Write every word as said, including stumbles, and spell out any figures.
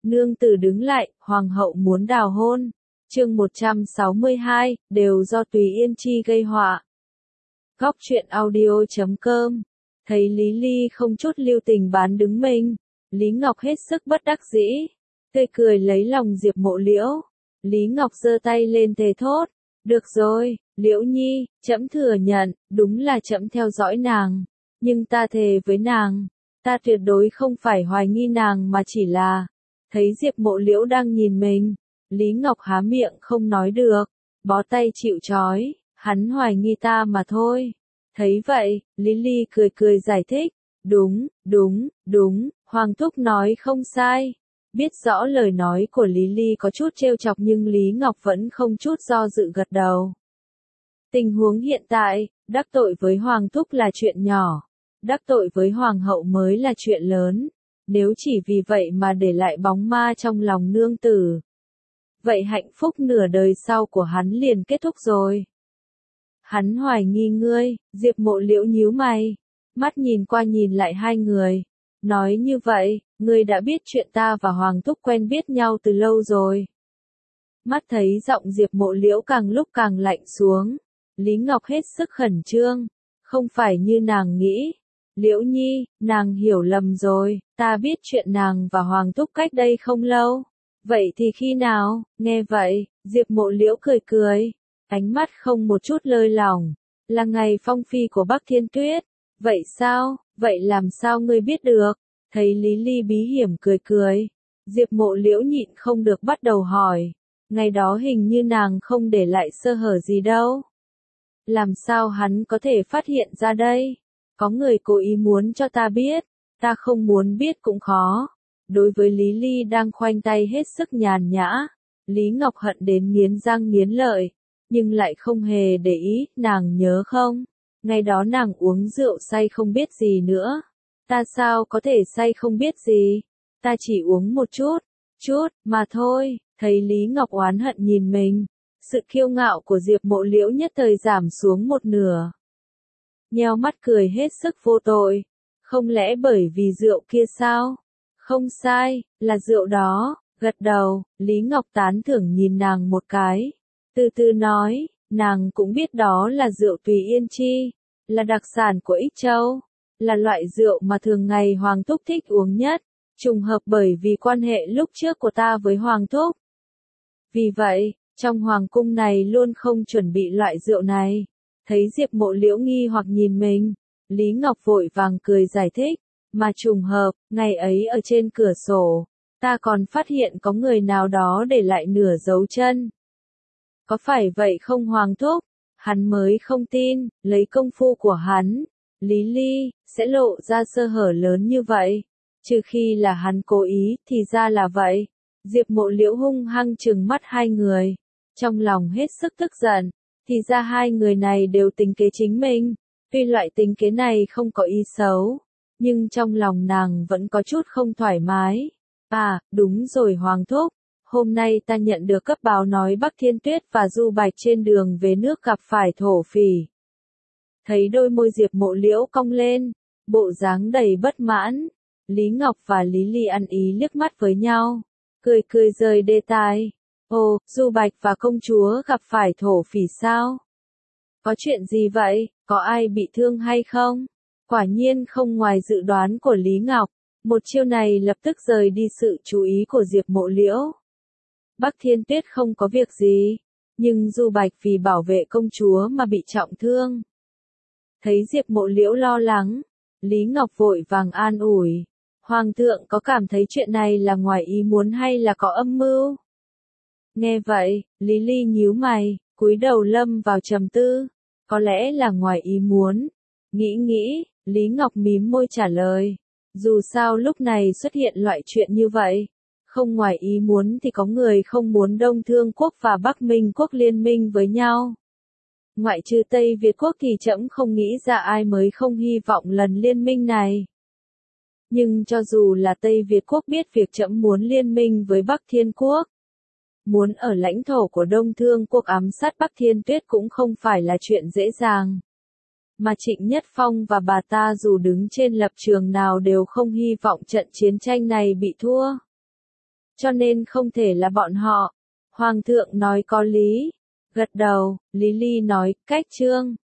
Nương tử đứng lại, hoàng hậu muốn đào hôn. Chương một trăm sáu mươi hai, đều do Tùy Yên Chi gây họa. Góc truyện audio chấm com. Thấy Lý Ly không chút lưu tình bán đứng mình, Lý Ngọc hết sức bất đắc dĩ, tươi cười lấy lòng Diệp Mộ Liễu. Lý Ngọc giơ tay lên thề thốt, được rồi, Liễu Nhi, trẫm thừa nhận, đúng là trẫm theo dõi nàng, nhưng ta thề với nàng, ta tuyệt đối không phải hoài nghi nàng mà chỉ là, thấy Diệp Mộ Liễu đang nhìn mình, Lý Ngọc há miệng không nói được, bó tay chịu trói, hắn hoài nghi ta mà thôi. Thấy vậy, Lý Ly cười cười giải thích, đúng, đúng, đúng, Hoàng Thúc nói không sai. Biết rõ lời nói của Lý Ly có chút trêu chọc nhưng Lý Ngọc vẫn không chút do dự gật đầu. Tình huống hiện tại, đắc tội với Hoàng Thúc là chuyện nhỏ, đắc tội với Hoàng hậu mới là chuyện lớn, nếu chỉ vì vậy mà để lại bóng ma trong lòng nương tử. Vậy hạnh phúc nửa đời sau của hắn liền kết thúc rồi. Hắn hoài nghi ngươi, Diệp Mộ Liễu nhíu mày, mắt nhìn qua nhìn lại hai người, nói như vậy, ngươi đã biết chuyện ta và Hoàng Thúc quen biết nhau từ lâu rồi. Mắt thấy giọng Diệp Mộ Liễu càng lúc càng lạnh xuống, Lý Ngọc hết sức khẩn trương, không phải như nàng nghĩ. Liễu Nhi, nàng hiểu lầm rồi, ta biết chuyện nàng và Hoàng Thúc cách đây không lâu. Vậy thì khi nào? Nghe vậy, Diệp Mộ Liễu cười cười, ánh mắt không một chút lơi lỏng, là ngày phong phi của Bắc Thiên Tuyết. Vậy sao? Vậy làm sao ngươi biết được? Thấy Lý Ly bí hiểm cười cười, Diệp Mộ Liễu nhịn không được bắt đầu hỏi, ngày đó hình như nàng không để lại sơ hở gì đâu. Làm sao hắn có thể phát hiện ra đây? Có người cố ý muốn cho ta biết, ta không muốn biết cũng khó. Đối với Lý Ly đang khoanh tay hết sức nhàn nhã, Lý Ngọc hận đến nghiến răng nghiến lợi, nhưng lại không hề để ý, nàng nhớ không? Ngày đó nàng uống rượu say không biết gì nữa. Ta sao có thể say không biết gì? Ta chỉ uống một chút, chút, mà thôi. Thấy Lý Ngọc oán hận nhìn mình, sự kiêu ngạo của Diệp Mộ Liễu nhất thời giảm xuống một nửa. Nheo mắt cười hết sức vô tội, không lẽ bởi vì rượu kia sao? Không sai, là rượu đó. Gật đầu, Lý Ngọc tán thưởng nhìn nàng một cái, từ từ nói, nàng cũng biết đó là rượu Tùy Yên Chi, là đặc sản của Ích Châu, là loại rượu mà thường ngày Hoàng Thúc thích uống nhất, trùng hợp bởi vì quan hệ lúc trước của ta với Hoàng Thúc. Vì vậy, trong Hoàng cung này luôn không chuẩn bị loại rượu này. Thấy Diệp Mộ Liễu nghi hoặc nhìn mình, Lý Ngọc vội vàng cười giải thích, mà trùng hợp, ngày ấy ở trên cửa sổ, ta còn phát hiện có người nào đó để lại nửa dấu chân. Có phải vậy không Hoàng Thúc? Hắn mới không tin, lấy công phu của hắn, Lý Ly, sẽ lộ ra sơ hở lớn như vậy. Trừ khi là hắn cố ý, thì ra là vậy. Diệp Mộ Liễu hung hăng trừng mắt hai người, trong lòng hết sức tức giận, thì ra hai người này đều tính kế chính mình. Tuy loại tính kế này không có ý xấu, nhưng trong lòng nàng vẫn có chút không thoải mái. À, đúng rồi Hoàng Thúc, hôm nay ta nhận được cấp báo nói Bắc Thiên Tuyết và Du Bạch trên đường về nước gặp phải thổ phỉ. Thấy đôi môi Diệp Mộ Liễu cong lên, bộ dáng đầy bất mãn, Lý Ngọc và Lý Ly ăn ý liếc mắt với nhau, cười cười rời đề tài. Ồ, Du Bạch và công chúa gặp phải thổ phỉ sao? Có chuyện gì vậy, có ai bị thương hay không? Quả nhiên không ngoài dự đoán của Lý Ngọc, một chiêu này lập tức rời đi sự chú ý của Diệp Mộ Liễu. Bắc Thiên Tuyết không có việc gì, nhưng Du Bạch vì bảo vệ công chúa mà bị trọng thương. Thấy Diệp Mộ Liễu lo lắng, Lý Ngọc vội vàng an ủi, Hoàng thượng có cảm thấy chuyện này là ngoài ý muốn hay là có âm mưu? Nghe vậy, Lý Ly nhíu mày, cúi đầu lâm vào trầm tư, có lẽ là ngoài ý muốn. Nghĩ nghĩ, Lý Ngọc mím môi trả lời, dù sao lúc này xuất hiện loại chuyện như vậy, không ngoài ý muốn thì có người không muốn Đông Thương quốc và Bắc Minh quốc liên minh với nhau. Ngoại trừ Tây Việt quốc thì trẫm không nghĩ ra ai mới không hy vọng lần liên minh này. Nhưng cho dù là Tây Việt quốc biết việc trẫm muốn liên minh với Bắc Thiên quốc, muốn ở lãnh thổ của Đông Thương quốc ám sát Bắc Thiên Tuyết cũng không phải là chuyện dễ dàng. Mà Trịnh Nhất Phong và bà ta dù đứng trên lập trường nào đều không hy vọng trận chiến tranh này bị thua. cho nên không thể là bọn họ. Hoàng thượng nói có lý. Gật đầu, Lý Ly nói, cách trương.